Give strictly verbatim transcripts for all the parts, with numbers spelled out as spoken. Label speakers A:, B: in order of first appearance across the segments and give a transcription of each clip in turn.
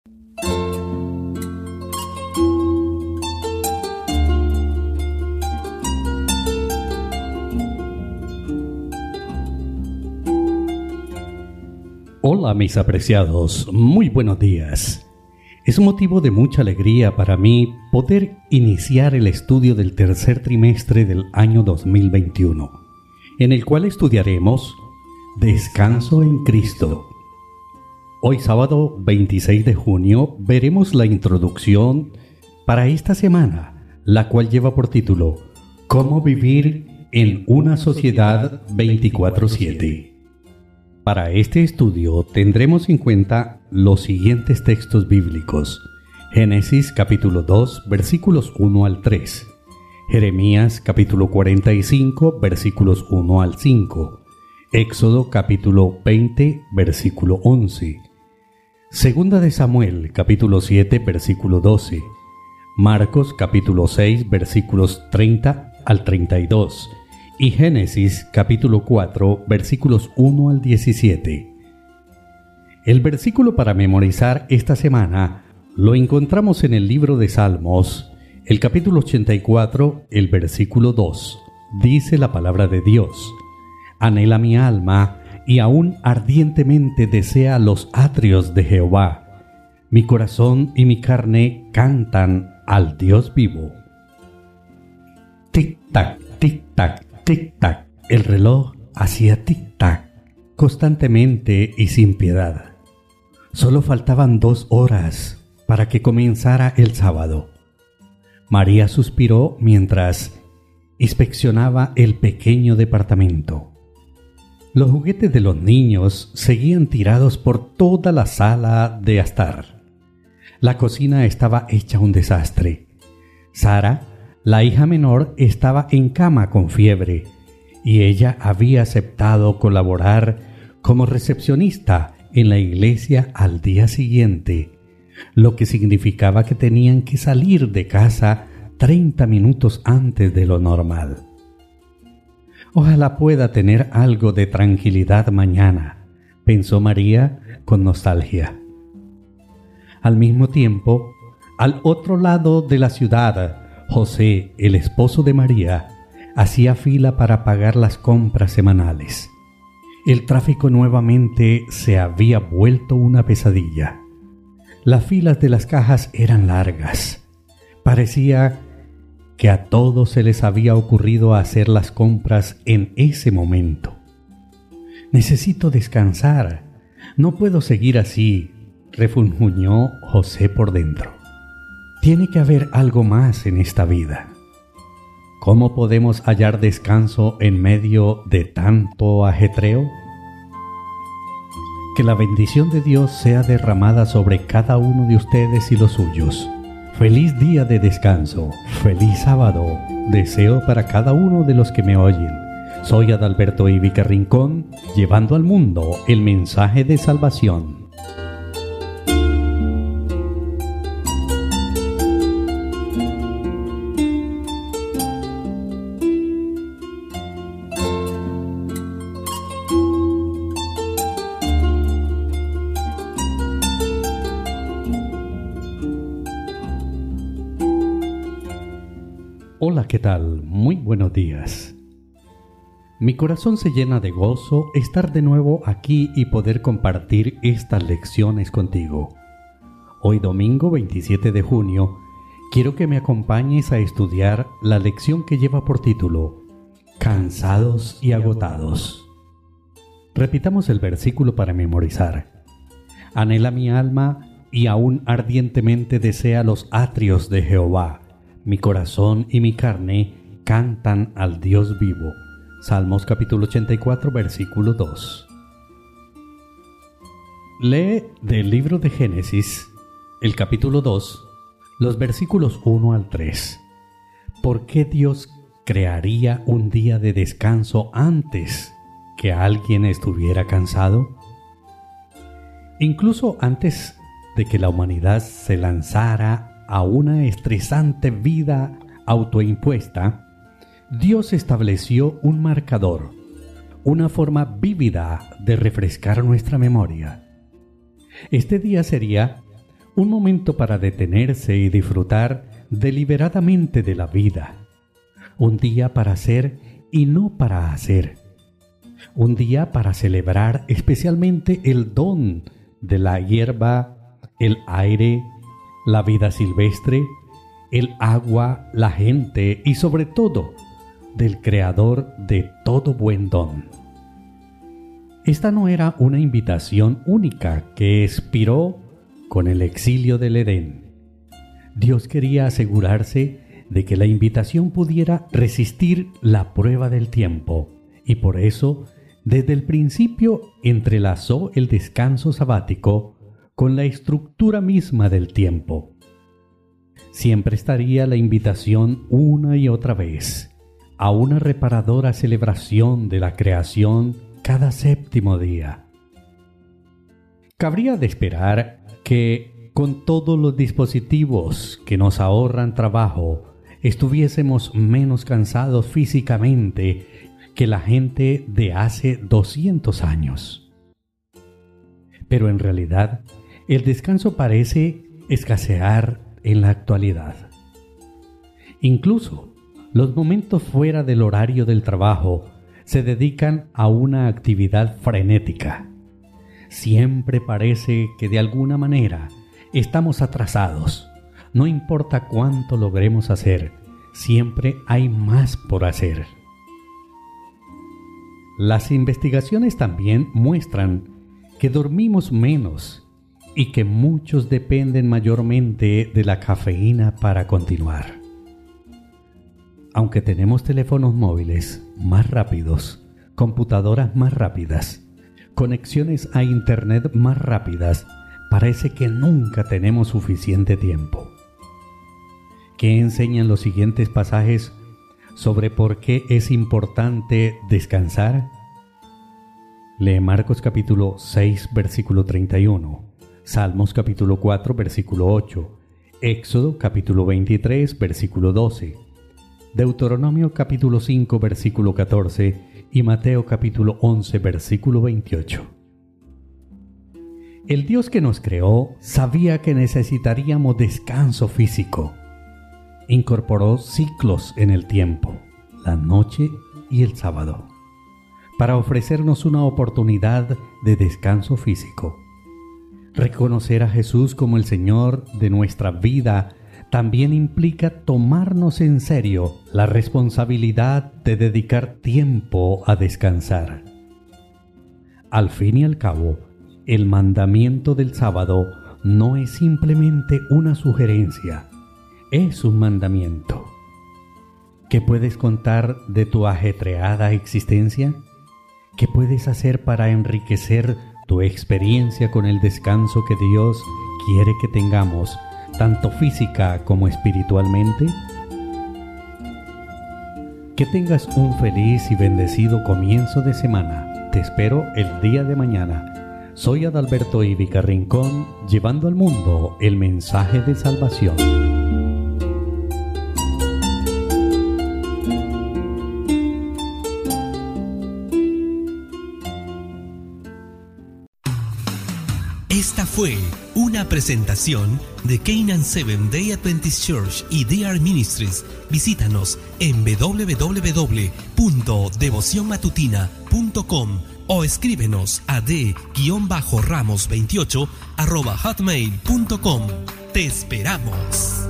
A: Hola mis apreciados, muy buenos días. Es un motivo de mucha alegría para mí poder iniciar el estudio del tercer trimestre del año dos mil veintiuno, en el cual estudiaremos Descanso en Cristo. Hoy sábado veintiséis de junio veremos la introducción para esta semana, la cual lleva por título ¿Cómo vivir en una sociedad veinticuatro siete? Para este estudio tendremos en cuenta los siguientes textos bíblicos: Génesis capítulo dos versículos uno al tres, Jeremías capítulo cuarenta y cinco versículos uno al cinco, Éxodo capítulo veinte versículo once, Segunda de Samuel capítulo siete versículo doce, Marcos capítulo seis versículos treinta al treinta y dos, y Génesis capítulo cuatro versículos uno al diecisiete. El versículo para memorizar esta semana lo encontramos en el libro de Salmos, el capítulo ochenta y cuatro, el versículo dos. Dice la palabra de Dios: Anhela mi alma y aún ardientemente desea los atrios de Jehová. Mi corazón y mi carne cantan al Dios vivo. Tic-tac, tic-tac, tic-tac. El reloj hacía tic-tac constantemente y sin piedad. Solo faltaban dos horas para que comenzara el sábado. María suspiró mientras inspeccionaba el pequeño departamento. Los juguetes de los niños seguían tirados por toda la sala de estar. La cocina estaba hecha un desastre. Sara, la hija menor, estaba en cama con fiebre y ella había aceptado colaborar como recepcionista en la iglesia al día siguiente, lo que significaba que tenían que salir de casa treinta minutos antes de lo normal. Ojalá pueda tener algo de tranquilidad mañana, pensó María con nostalgia. Al mismo tiempo, al otro lado de la ciudad, José, el esposo de María, hacía fila para pagar las compras semanales. El tráfico nuevamente se había vuelto una pesadilla. Las filas de las cajas eran largas. Parecía que a todos se les había ocurrido hacer las compras en ese momento. Necesito descansar. No puedo seguir así, refunfuñó José por dentro. Tiene que haber algo más en esta vida. ¿Cómo podemos hallar descanso en medio de tanto ajetreo? Que la bendición de Dios sea derramada sobre cada uno de ustedes y los suyos. Feliz día de descanso, feliz sábado, deseo para cada uno de los que me oyen. Soy Adalberto Ivica Rincón, llevando al mundo el mensaje de salvación. Hola, ¿qué tal? Muy buenos días. Mi corazón se llena de gozo estar de nuevo aquí y poder compartir estas lecciones contigo. Hoy domingo veintisiete de junio, quiero que me acompañes a estudiar la lección que lleva por título Cansados y agotados. Repitamos el versículo para memorizar. Anhela mi alma y aún ardientemente desea los atrios de Jehová. Mi corazón y mi carne cantan al Dios vivo. Salmos capítulo ochenta y cuatro, versículo dos. Lee del libro de Génesis, el capítulo dos, los versículos uno al tres. ¿Por qué Dios crearía un día de descanso antes que alguien estuviera cansado? Incluso antes de que la humanidad se lanzara a una estresante vida autoimpuesta, Dios estableció un marcador, una forma vívida de refrescar nuestra memoria. Este día sería Un momento para detenerse y disfrutar deliberadamente de la vida. Un día para ser y no para hacer. Un día para celebrar especialmente el don de la hierba, el aire, la vida silvestre, el agua, la gente y sobre todo del Creador de todo buen don. Esta no era una invitación única que expiró con el exilio del Edén. Dios quería asegurarse de que la invitación pudiera resistir la prueba del tiempo y por eso, desde el principio, entrelazó el descanso sabático con la estructura misma del tiempo. Siempre estaría la invitación una y otra vez a una reparadora celebración de la creación cada séptimo día. Cabría de esperar que, con todos los dispositivos que nos ahorran trabajo, estuviésemos menos cansados físicamente que la gente de hace doscientos años. Pero en realidad, el descanso parece escasear en la actualidad. Incluso, los momentos fuera del horario del trabajo se dedican a una actividad frenética. Siempre parece que de alguna manera estamos atrasados. No importa cuánto logremos hacer, siempre hay más por hacer. Las investigaciones también muestran que dormimos menos y que muchos dependen mayormente de la cafeína para continuar. Aunque tenemos teléfonos móviles más rápidos, computadoras más rápidas, conexiones a internet más rápidas, parece que nunca tenemos suficiente tiempo. ¿Qué enseñan los siguientes pasajes sobre por qué es importante descansar? Lee Marcos capítulo seis, versículo treinta y uno, Salmos capítulo cuatro, versículo ocho, Éxodo capítulo veintitrés, versículo doce, Deuteronomio capítulo cinco, versículo catorce y Mateo capítulo once, versículo veintiocho. El Dios que nos creó sabía que necesitaríamos descanso físico. Incorporó ciclos en el tiempo, la noche y el sábado, para ofrecernos una oportunidad de descanso físico. Reconocer a Jesús como el Señor de nuestra vida también implica tomarnos en serio la responsabilidad de dedicar tiempo a descansar. Al fin y al cabo, el mandamiento del sábado no es simplemente una sugerencia, es un mandamiento. ¿Qué puedes contar de tu ajetreada existencia? ¿Qué puedes hacer para enriquecer tu experiencia con el descanso que Dios quiere que tengamos, tanto física como espiritualmente? Que tengas un feliz y bendecido comienzo de semana. Te espero el día de mañana. Soy Adalberto Ivica Rincón, llevando al mundo el mensaje de salvación.
B: Esta fue una presentación de Canaan Seventh Day Adventist Church y D R Ministries. Visítanos en doble u doble u doble u punto devoción matutina punto com o escríbenos a d ramos veintiocho arroba hotmail punto com. ¡Te esperamos!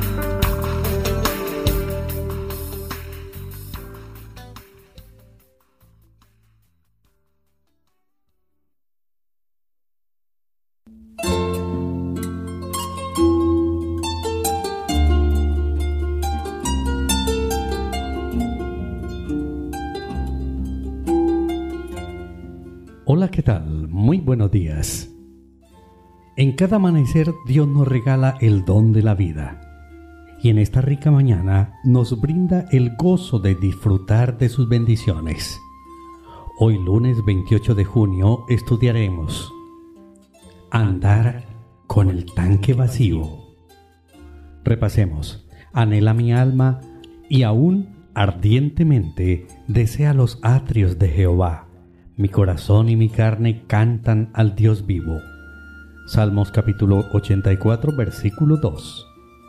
A: Hola, ¿qué tal? Muy buenos días. En cada amanecer Dios nos regala el don de la vida y en esta rica mañana nos brinda el gozo de disfrutar de sus bendiciones. Hoy lunes veintiocho de junio estudiaremos Andar con el tanque vacío. Repasemos. Anhela mi alma y aún ardientemente desea los atrios de Jehová. Mi corazón y mi carne cantan al Dios vivo. Salmos capítulo ochenta y cuatro, versículo dos.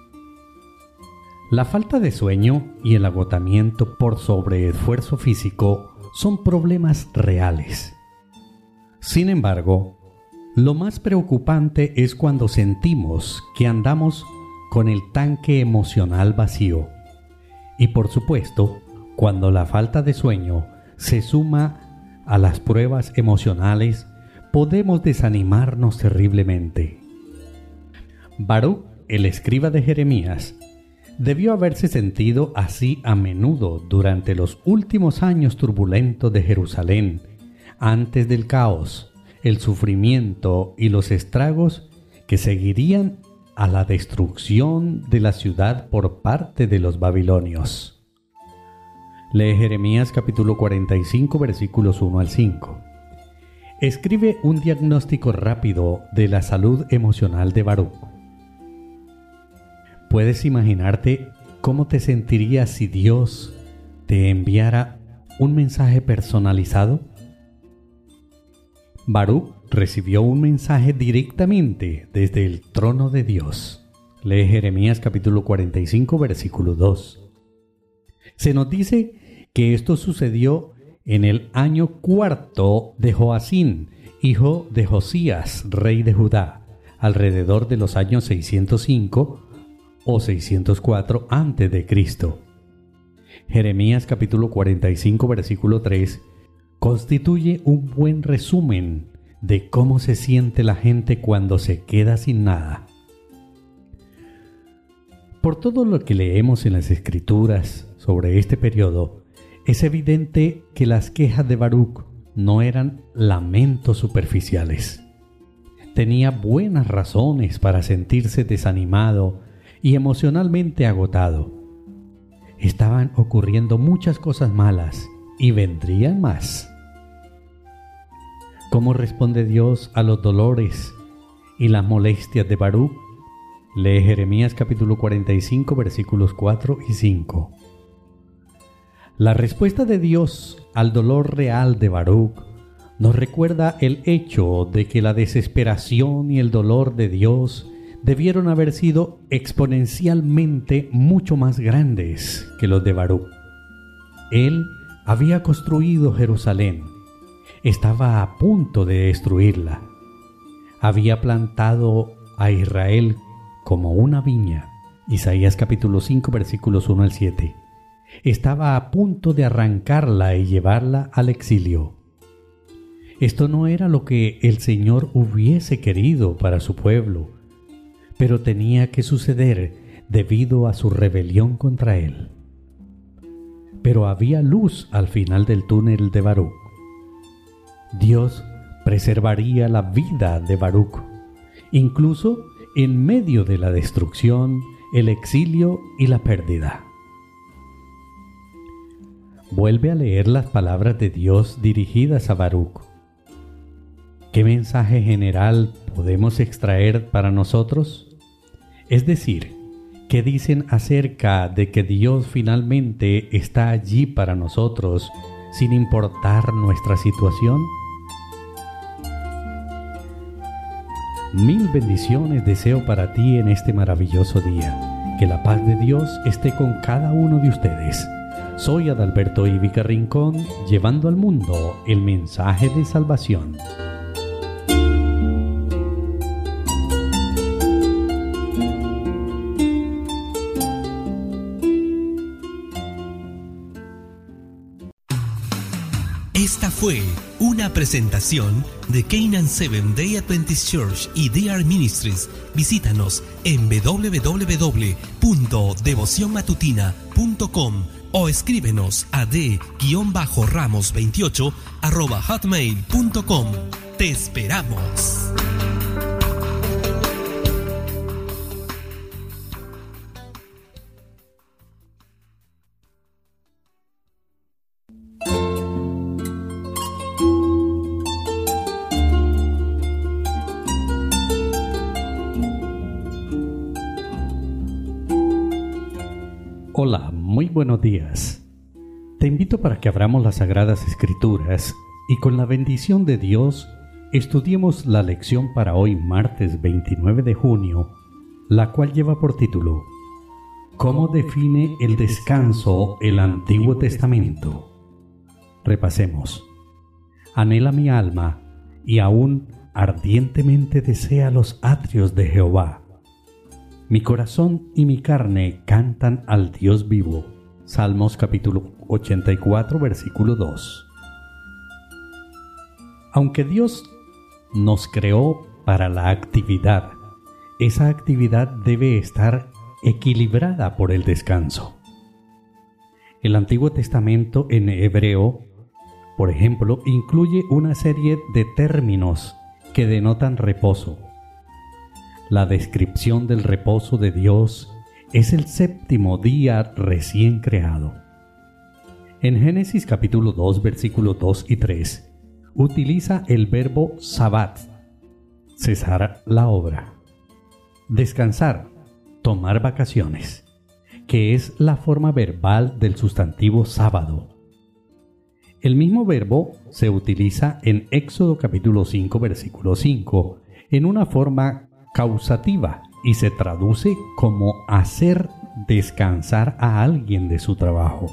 A: La falta de sueño y el agotamiento por sobreesfuerzo físico son problemas reales. Sin embargo, lo más preocupante es cuando sentimos que andamos con el tanque emocional vacío. Y por supuesto, cuando la falta de sueño se suma a las pruebas emocionales, podemos desanimarnos terriblemente. Baruc, el escriba de Jeremías, debió haberse sentido así a menudo durante los últimos años turbulentos de Jerusalén, antes del caos, el sufrimiento y los estragos que seguirían a la destrucción de la ciudad por parte de los babilonios. Lee Jeremías capítulo cuarenta y cinco, versículos uno al cinco. Escribe un diagnóstico rápido de la salud emocional de Baruc. ¿Puedes imaginarte cómo te sentirías si Dios te enviara un mensaje personalizado? Baruc recibió un mensaje directamente desde el trono de Dios. Lee Jeremías capítulo cuarenta y cinco, versículo dos. Se nos dice que esto sucedió en el año cuarto de Joacín, hijo de Josías, rey de Judá, alrededor de los años seiscientos cinco o seiscientos cuatro antes de Cristo. Jeremías capítulo cuarenta y cinco, versículo tres, constituye un buen resumen de cómo se siente la gente cuando se queda sin nada. Por todo lo que leemos en las Escrituras sobre este periodo, es evidente que las quejas de Baruc no eran lamentos superficiales. Tenía buenas razones para sentirse desanimado y emocionalmente agotado. Estaban ocurriendo muchas cosas malas y vendrían más. ¿Cómo responde Dios a los dolores y las molestias de Baruc? Lee Jeremías capítulo cuarenta y cinco, versículos cuatro y cinco. La respuesta de Dios al dolor real de Baruc nos recuerda el hecho de que la desesperación y el dolor de Dios debieron haber sido exponencialmente mucho más grandes que los de Baruc. Él había construido Jerusalén, estaba a punto de destruirla, había plantado a Israel como una viña. Isaías capítulo cinco, versículos uno al siete. Estaba a punto de arrancarla y llevarla al exilio. Esto no era lo que el Señor hubiese querido para su pueblo, pero tenía que suceder debido a su rebelión contra Él. Pero había luz al final del túnel de Baruc. Dios preservaría la vida de Baruc, incluso en medio de la destrucción, el exilio y la pérdida. Vuelve a leer las palabras de Dios dirigidas a Baruc. ¿Qué mensaje general podemos extraer para nosotros? Es decir, ¿qué dicen acerca de que Dios finalmente está allí para nosotros sin importar nuestra situación? Mil bendiciones deseo para ti en este maravilloso día. Que la paz de Dios esté con cada uno de ustedes. Soy Adalberto Ivica Rincón, llevando al mundo el mensaje de salvación.
B: Esta fue una presentación de Canaan Seventh Day Adventist Church y D R Ministries. Visítanos en doble u doble u doble u punto devoción matutina punto com o escríbenos a d ramos veintiocho arroba hotmail punto com. ¡Te esperamos!
A: Hola, muy buenos días. Te invito para que abramos las Sagradas Escrituras y con la bendición de Dios Estudiemos la lección para hoy, martes veintinueve de junio, la cual lleva por título ¿Cómo define el descanso el Antiguo Testamento? Repasemos. Anhela mi alma y aún ardientemente desea los atrios de Jehová. Mi corazón y mi carne cantan al Dios vivo. Salmos capítulo ochenta y cuatro, versículo dos. Aunque Dios nos creó para la actividad, esa actividad debe estar equilibrada por el descanso. El Antiguo Testamento en hebreo, por ejemplo, incluye una serie de términos que denotan reposo. La descripción del reposo de Dios es el séptimo día recién creado. En Génesis capítulo dos, versículos dos y tres, utiliza el verbo sabbat, cesar la obra, descansar, tomar vacaciones, que es la forma verbal del sustantivo sábado. El mismo verbo se utiliza en Éxodo capítulo cinco, versículo cinco, en una forma causativa y se traduce como hacer descansar a alguien de su trabajo.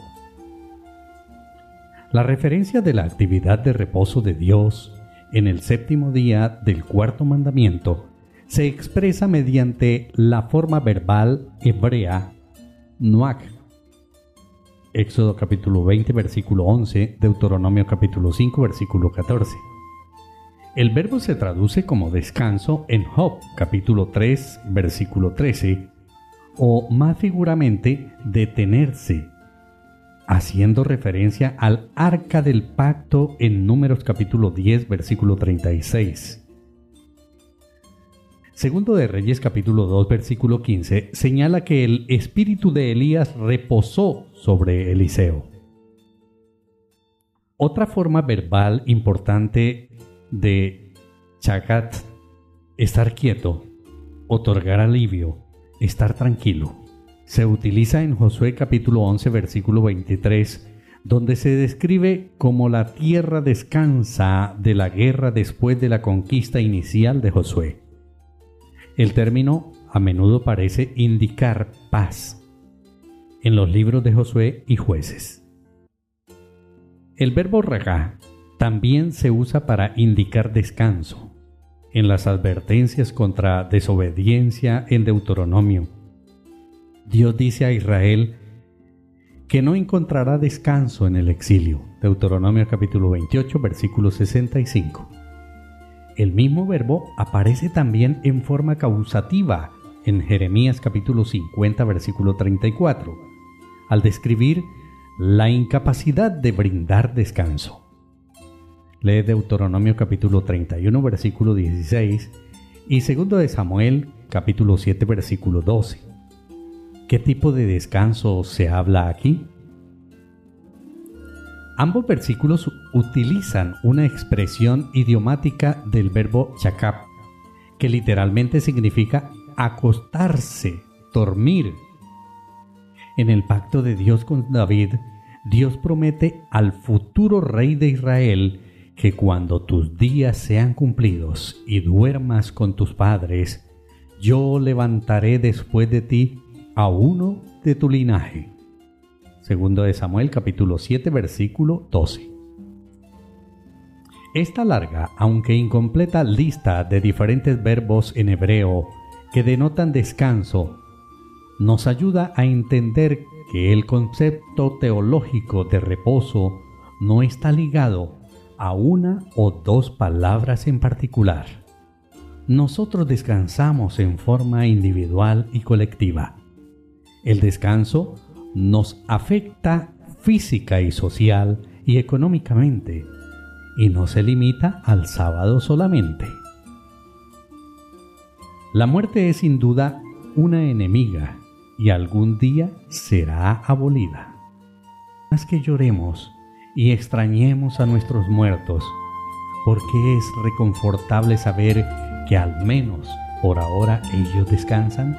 A: La referencia de la actividad de reposo de Dios en el séptimo día del cuarto mandamiento se expresa mediante la forma verbal hebrea nuach. Éxodo capítulo veinte, versículo once, Deuteronomio capítulo cinco, versículo catorce. El verbo se traduce como descanso en Job capítulo tres, versículo trece, o más figuramente, detenerse, haciendo referencia al arca del pacto en Números capítulo diez, versículo treinta y seis. Segundo de Reyes capítulo dos, versículo quince, señala que el espíritu de Elías reposó sobre Eliseo. Otra forma verbal importante de chagat, estar quieto, otorgar alivio, estar tranquilo, se utiliza en Josué capítulo once, versículo veintitrés, donde se describe cómo la tierra descansa de la guerra después de la conquista inicial de Josué. El término a menudo parece indicar paz en los libros de Josué y Jueces. El verbo ragá también se usa para indicar descanso en las advertencias contra desobediencia en Deuteronomio. Dios dice a Israel que no encontrará descanso en el exilio. Deuteronomio capítulo veintiocho, versículo sesenta y cinco. El mismo verbo aparece también en forma causativa en Jeremías capítulo cincuenta, versículo treinta y cuatro, al describir la incapacidad de brindar descanso. Lee Deuteronomio capítulo treinta y uno, versículo dieciséis y segundo de Samuel capítulo siete, versículo doce. ¿Qué tipo de descanso se habla aquí? Ambos versículos utilizan una expresión idiomática del verbo shakab, que literalmente significa acostarse, dormir. En el pacto de Dios con David, Dios promete al futuro rey de Israel que cuando tus días sean cumplidos y duermas con tus padres, yo levantaré después de ti a uno de tu linaje. Segundo de Samuel capítulo siete, versículo doce. Esta larga, aunque incompleta lista de diferentes verbos en hebreo que denotan descanso, nos ayuda a entender que el concepto teológico de reposo no está ligado a una o dos palabras en particular. Nosotros descansamos en forma individual y colectiva. El descanso nos afecta física y social y económicamente, y no se limita al sábado solamente. La muerte es sin duda una enemiga y algún día será abolida. Más que lloremos y extrañemos a nuestros muertos, porque es reconfortable saber que al menos por ahora ellos descansan.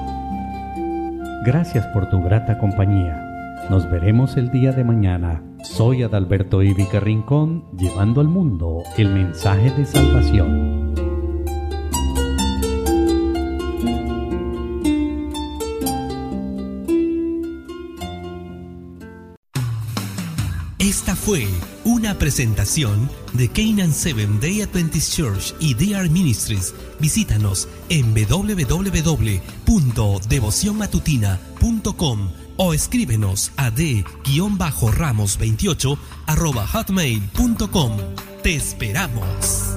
A: Gracias por tu grata compañía. Nos veremos el día de mañana, Soy Adalberto Ivica Rincón, llevando al mundo el mensaje de salvación.
B: Esta fue una presentación de Canaan Seventh Day Adventist Church y D R Ministries. Visítanos en doble u doble u doble u punto devoción matutina punto com o escríbenos a d ramos veintiocho arroba hotmail punto com. ¡Te esperamos!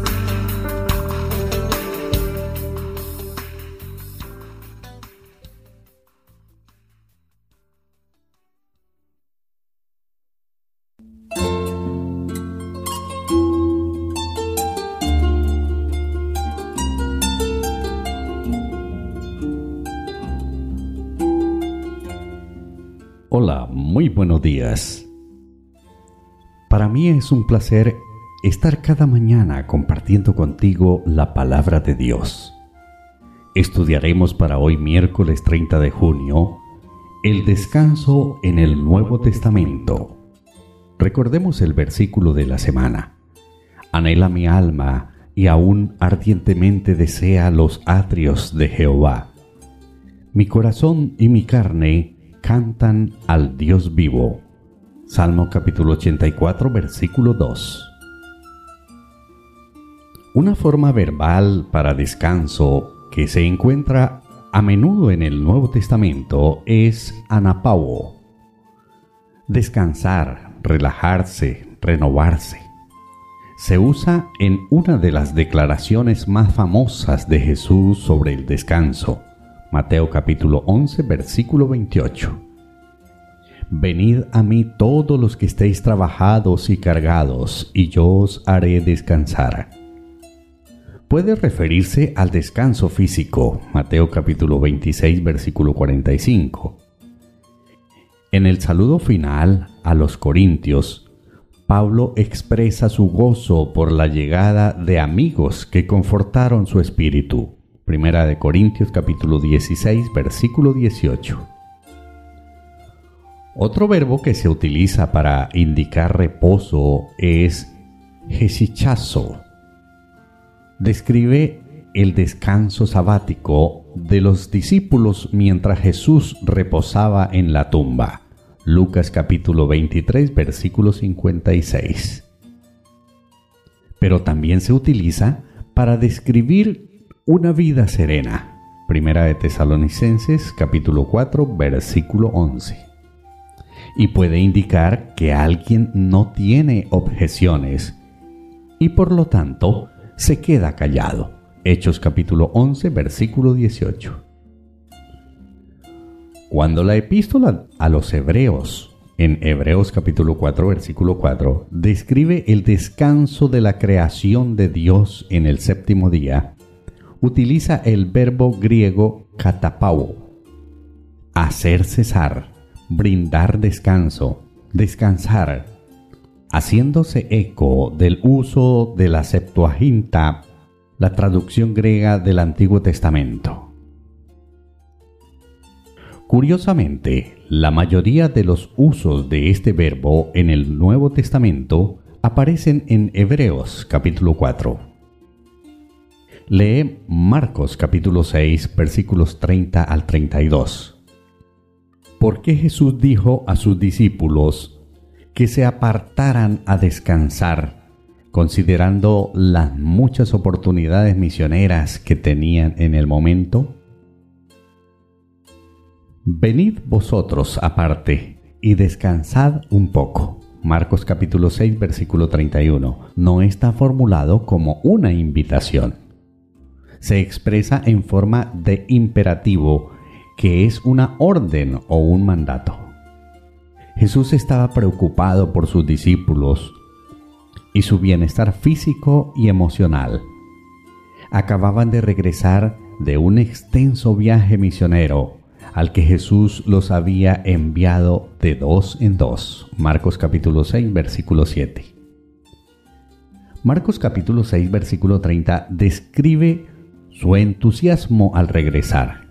A: Hola, muy buenos días. Para mí es un placer estar cada mañana compartiendo contigo la palabra de Dios. Estudiaremos para hoy miércoles treinta de junio el descanso en el Nuevo Testamento. Recordemos el versículo de la semana. Anhela mi alma y aún ardientemente desea los atrios de Jehová. Mi corazón y mi carne cantan al Dios vivo. Salmo capítulo ochenta y cuatro, versículo dos. Una forma verbal para descanso que se encuentra a menudo en el Nuevo Testamento es anapauo. Descansar, relajarse, renovarse. Se usa en una de las declaraciones más famosas de Jesús sobre el descanso. Mateo capítulo once, versículo veintiocho. Venid a mí todos los que estéis trabajados y cargados, y yo os haré descansar. Puede referirse al descanso físico, Mateo capítulo veintiséis, versículo cuarenta y cinco. En el saludo final a los Corintios, Pablo expresa su gozo por la llegada de amigos que confortaron su espíritu. Primera de Corintios capítulo dieciséis, versículo dieciocho. Otro verbo que se utiliza para indicar reposo es hesychazo. Describe el descanso sabático de los discípulos mientras Jesús reposaba en la tumba. Lucas capítulo veintitrés, versículo cincuenta y seis. Pero también se utiliza para describir una vida serena. Primera de Tesalonicenses, capítulo cuatro, versículo once. Y puede indicar que alguien no tiene objeciones y por lo tanto se queda callado. Hechos capítulo once, versículo dieciocho. Cuando la epístola a los Hebreos, en Hebreos capítulo cuatro, versículo cuatro, describe el descanso de la creación de Dios en el séptimo día, utiliza el verbo griego katapao, hacer cesar, brindar descanso, descansar, haciéndose eco del uso de la Septuaginta, la traducción griega del Antiguo Testamento. Curiosamente, la mayoría de los usos de este verbo en el Nuevo Testamento aparecen en Hebreos capítulo cuatro. Lee Marcos capítulo seis, versículos treinta al treinta y dos. ¿Por qué Jesús dijo a sus discípulos que se apartaran a descansar, considerando las muchas oportunidades misioneras que tenían en el momento? Venid vosotros aparte y descansad un poco. Marcos capítulo seis, versículo treinta y uno. No está formulado como una invitación. Se expresa en forma de imperativo, que es una orden o un mandato. Jesús estaba preocupado por sus discípulos y su bienestar físico y emocional. Acababan de regresar de un extenso viaje misionero al que Jesús los había enviado de dos en dos. Marcos capítulo seis, versículo siete. Marcos capítulo seis, versículo treinta describe su entusiasmo al regresar.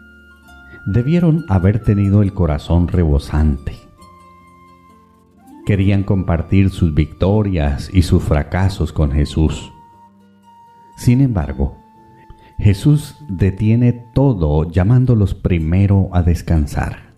A: Debieron haber tenido el corazón rebosante. querían compartir sus victorias y sus fracasos con Jesús. Sin embargo, Jesús detiene todo llamándolos primero a descansar.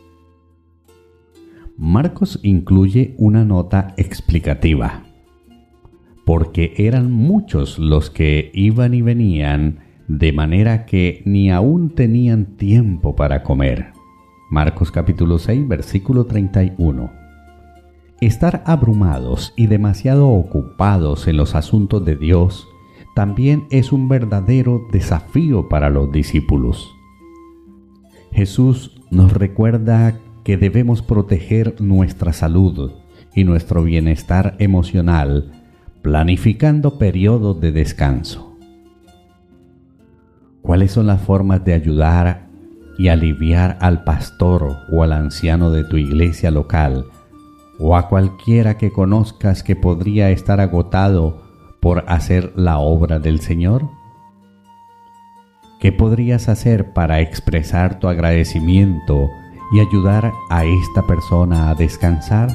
A: Marcos incluye una nota explicativa, porque eran muchos los que iban y venían, de manera que ni aún tenían tiempo para comer. Marcos capítulo seis, versículo treinta y uno. Estar abrumados y demasiado ocupados en los asuntos de Dios también es un verdadero desafío para los discípulos. Jesús nos recuerda que debemos proteger nuestra salud y nuestro bienestar emocional, planificando periodos de descanso. ¿Cuáles son las formas de ayudar y aliviar al pastor o al anciano de tu iglesia local, o a cualquiera que conozcas que podría estar agotado por hacer la obra del Señor? ¿Qué podrías hacer para expresar tu agradecimiento y ayudar a esta persona a descansar?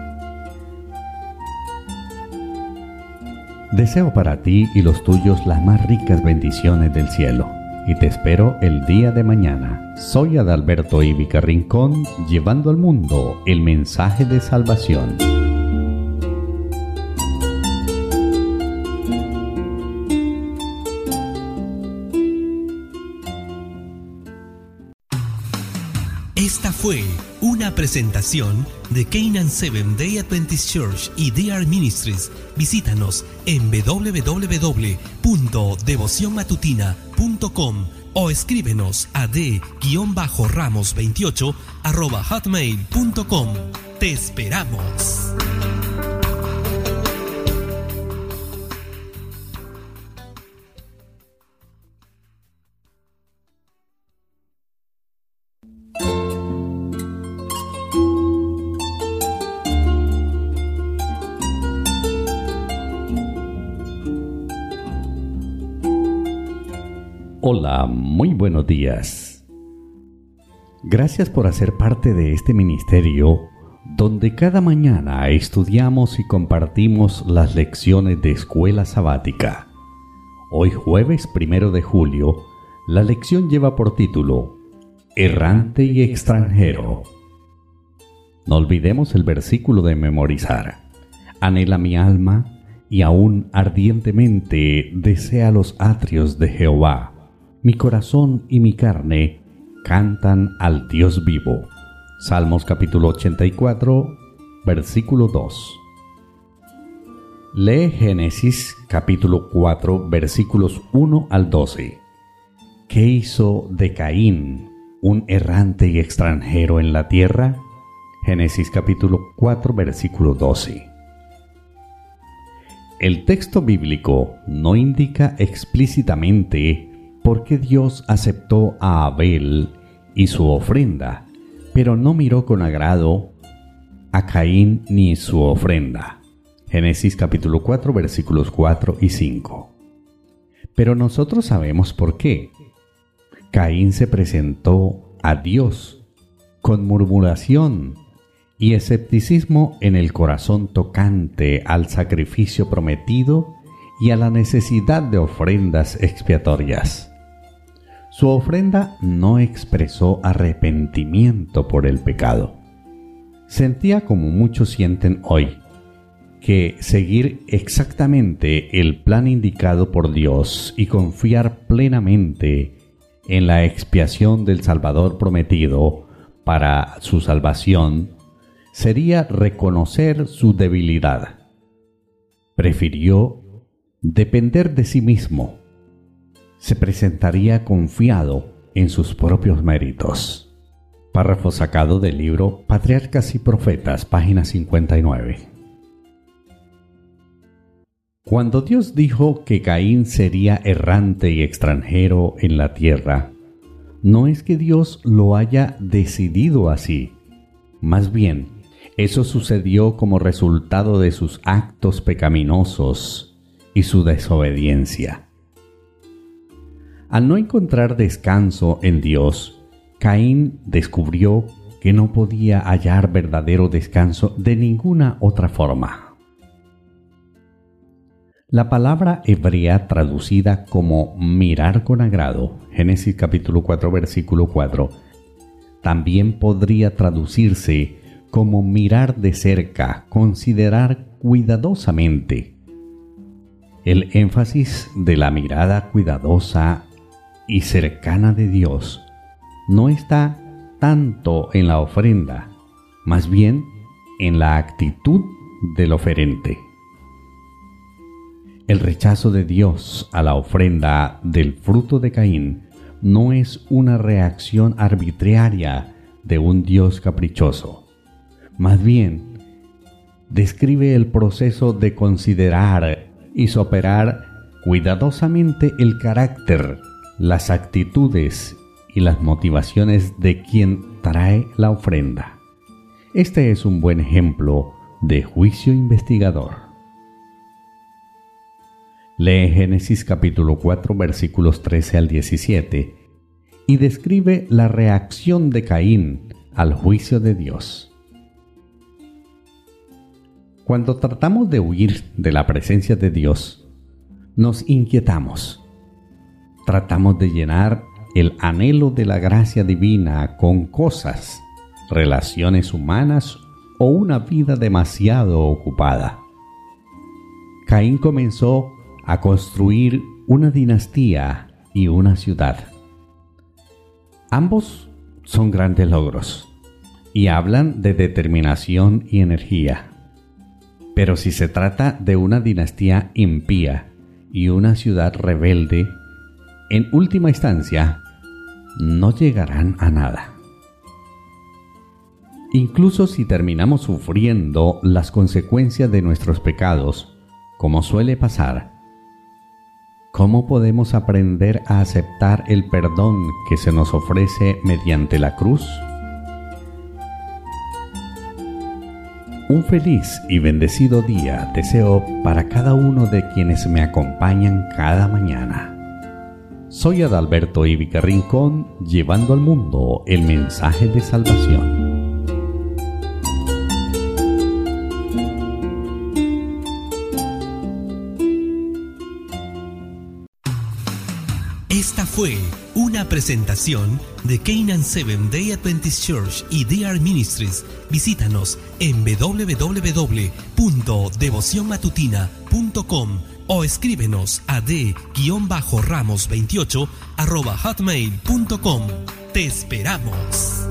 A: Deseo para ti y los tuyos las más ricas bendiciones del cielo, y te espero el día de mañana. Soy Adalberto Ivica Rincón, llevando al mundo el mensaje de salvación.
B: Esta fue una presentación de Canaan Seventh Day Adventist Church y D R Ministries. Visítanos en doble u doble u doble u punto devoción matutina punto com o escríbenos a d ramos veintiocho arroba hotmail punto com. ¡Te esperamos!
A: Hola, muy buenos días. Gracias por hacer parte de este ministerio donde cada mañana estudiamos y compartimos las lecciones de escuela sabática. Hoy jueves primero de julio, la lección lleva por título Errante y extranjero. No olvidemos el versículo de memorizar. Anhela mi alma y aún ardientemente desea los atrios de Jehová. Mi corazón y mi carne cantan al Dios vivo. Salmos capítulo ochenta y cuatro, versículo dos. Lee Génesis capítulo cuatro, versículos uno al doce. ¿Qué hizo de Caín un errante y extranjero en la tierra? Génesis capítulo cuatro, versículo doce. El texto bíblico no indica explícitamente por qué Dios aceptó a Abel y su ofrenda, pero no miró con agrado a Caín ni su ofrenda. Génesis capítulo cuatro, versículos cuatro y cinco. Pero nosotros sabemos por qué. Caín se presentó a Dios con murmuración y escepticismo en el corazón tocante al sacrificio prometido y a la necesidad de ofrendas expiatorias. Su ofrenda no expresó arrepentimiento por el pecado. Sentía como muchos sienten hoy, que seguir exactamente el plan indicado por Dios y confiar plenamente en la expiación del Salvador prometido para su salvación sería reconocer su debilidad. Prefirió depender de sí mismo. Se presentaría confiado en sus propios méritos. Párrafo sacado del libro Patriarcas y Profetas, página cincuenta y nueve. Cuando Dios dijo que Caín sería errante y extranjero en la tierra, no es que Dios lo haya decidido así. Más bien, eso sucedió como resultado de sus actos pecaminosos y su desobediencia. Al no encontrar descanso en Dios, Caín descubrió que no podía hallar verdadero descanso de ninguna otra forma. La palabra hebrea traducida como mirar con agrado, Génesis capítulo cuatro, versículo cuatro, también podría traducirse como mirar de cerca, considerar cuidadosamente. El énfasis de la mirada cuidadosa y cercana de Dios no está tanto en la ofrenda, más bien en la actitud del oferente. El rechazo de Dios a la ofrenda del fruto de Caín no es una reacción arbitraria de un Dios caprichoso. Más bien, describe el proceso de considerar y sopesar cuidadosamente el carácter, las actitudes y las motivaciones de quien trae la ofrenda. Este es un buen ejemplo de juicio investigador. Lee Génesis capítulo cuatro versículos trece al diecisiete y describe la reacción de Caín al juicio de Dios. Cuando tratamos de huir de la presencia de Dios, nos inquietamos. Tratamos de llenar el anhelo de la gracia divina con cosas, relaciones humanas o una vida demasiado ocupada. Caín comenzó a construir una dinastía y una ciudad. Ambos son grandes logros y hablan de determinación y energía. Pero si se trata de una dinastía impía y una ciudad rebelde, en última instancia, no llegarán a nada. Incluso si terminamos sufriendo las consecuencias de nuestros pecados, como suele pasar, ¿cómo podemos aprender a aceptar el perdón que se nos ofrece mediante la cruz? Un feliz y bendecido día deseo para cada uno de quienes me acompañan cada mañana. Soy Adalberto Ivica Rincón, llevando al mundo el mensaje de salvación.
B: Esta fue una presentación de Canaan Seventh Day Adventist Church y D R Ministries. Visítanos en doble u doble u doble u punto devoción matutina punto com o escríbenos a d ramos veintiocho arroba hotmail punto com. ¡Te esperamos!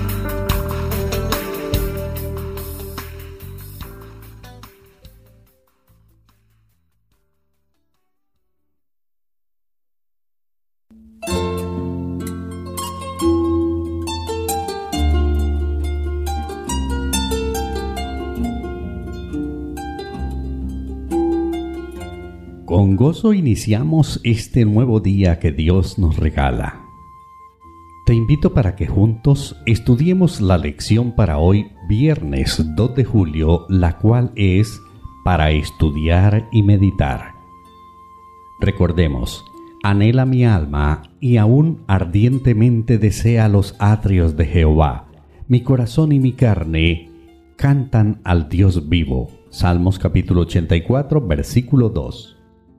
A: Con gozo iniciamos este nuevo día que Dios nos regala. Te invito para que juntos estudiemos la lección para hoy, viernes dos de julio, la cual es para estudiar y meditar. Recordemos, anhela mi alma y aún ardientemente desea los atrios de Jehová. Mi corazón y mi carne cantan al Dios vivo. Salmos capítulo ochenta y cuatro, versículo dos.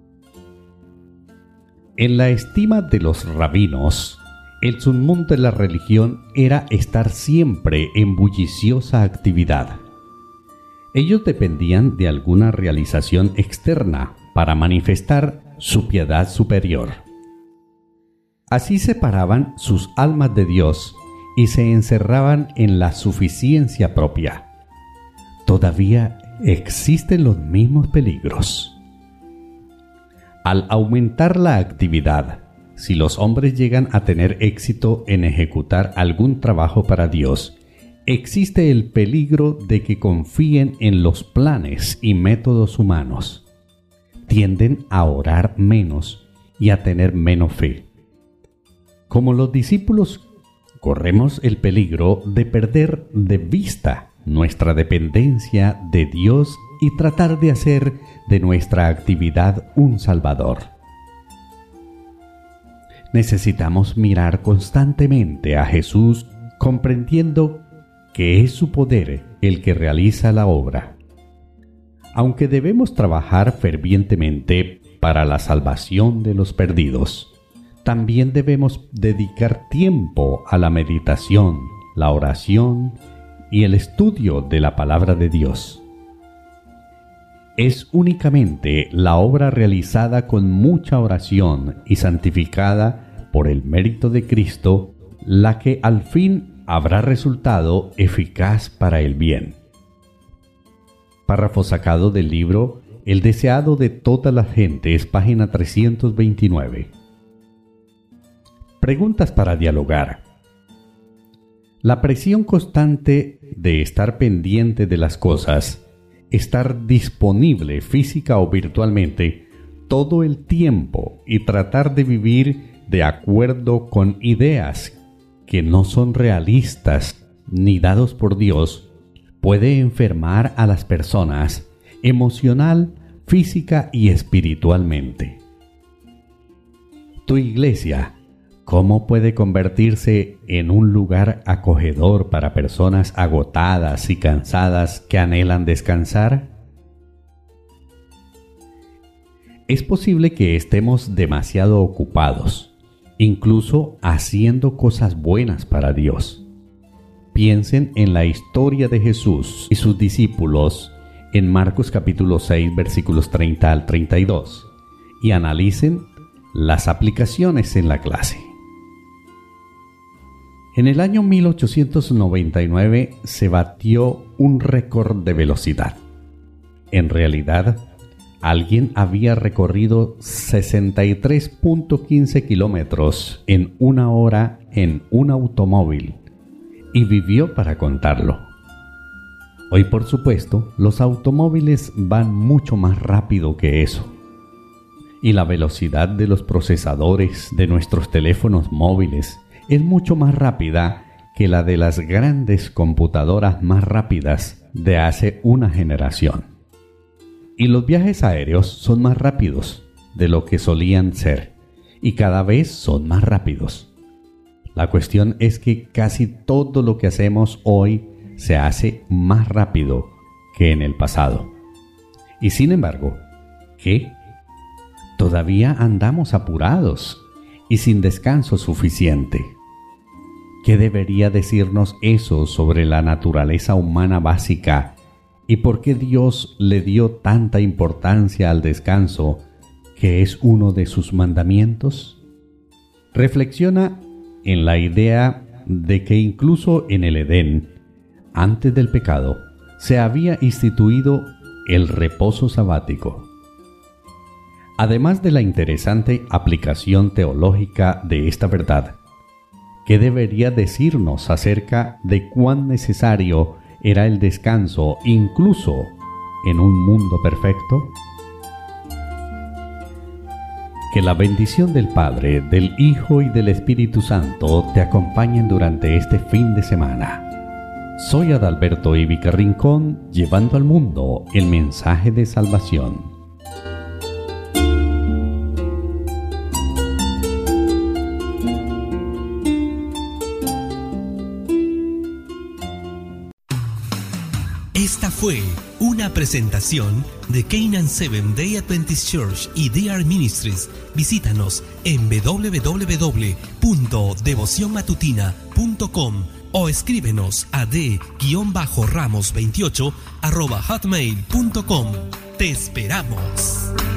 A: En la estima de los rabinos, el sumum de la religión era estar siempre en bulliciosa actividad. Ellos dependían de alguna realización externa para manifestar su piedad superior. Así separaban sus almas de Dios y se encerraban en la suficiencia propia. Todavía existen los mismos peligros. Al aumentar la actividad, si los hombres llegan a tener éxito en ejecutar algún trabajo para Dios, existe el peligro de que confíen en los planes y métodos humanos. Tienden a orar menos y a tener menos fe. Como los discípulos, corremos el peligro de perder de vista nuestra dependencia de Dios y tratar de hacer de nuestra actividad un salvador. Necesitamos mirar constantemente a Jesús, comprendiendo que es su poder el que realiza la obra. Aunque debemos trabajar fervientemente para la salvación de los perdidos, también debemos dedicar tiempo a la meditación, la oración y el estudio de la palabra de Dios. Es únicamente la obra realizada con mucha oración y santificada por el mérito de Cristo la que al fin habrá resultado eficaz para el bien. Párrafo sacado del libro El deseado de todas las gentes, página trescientos veintinueve. Preguntas para dialogar. La presión constante de estar pendiente de las cosas, estar disponible física o virtualmente todo el tiempo y tratar de vivir de acuerdo con ideas que no son realistas ni dados por Dios, puede enfermar a las personas emocional, física y espiritualmente. Tu iglesia, ¿cómo puede convertirse en un lugar acogedor para personas agotadas y cansadas que anhelan descansar? Es posible que estemos demasiado ocupados, incluso haciendo cosas buenas para Dios. Piensen en la historia de Jesús y sus discípulos en Marcos capítulo seis, versículos treinta al treinta y dos, y analicen las aplicaciones en la clase. En el año mil ochocientos noventa y nueve se batió un récord de velocidad. En realidad, alguien había recorrido sesenta y tres punto quince kilómetros en una hora en un automóvil y vivió para contarlo. Hoy, por supuesto, los automóviles van mucho más rápido que eso. Y la velocidad de los procesadores de nuestros teléfonos móviles es mucho más rápida que la de las grandes computadoras más rápidas de hace una generación. Y los viajes aéreos son más rápidos de lo que solían ser, y cada vez son más rápidos. La cuestión es que casi todo lo que hacemos hoy se hace más rápido que en el pasado. Y sin embargo, ¿qué? Todavía andamos apurados y sin descanso suficiente. ¿Qué debería decirnos eso sobre la naturaleza humana básica y por qué Dios le dio tanta importancia al descanso, que es uno de sus mandamientos? Reflexiona en la idea de que incluso en el Edén, antes del pecado, se había instituido el reposo sabático. Además de la interesante aplicación teológica de esta verdad, ¿qué debería decirnos acerca de cuán necesario era el descanso incluso en un mundo perfecto? Que la bendición del Padre, del Hijo y del Espíritu Santo te acompañen durante este fin de semana. Soy Adalberto Ivica Rincón, llevando al mundo el mensaje de salvación.
B: Esta fue una presentación de Canaan Seventh Day Adventist Church y D R Ministries. Visítanos en doble u doble u doble u punto devoción matutina punto com o escríbenos a d ramos veintiocho arroba hotmail punto com. ¡Te esperamos!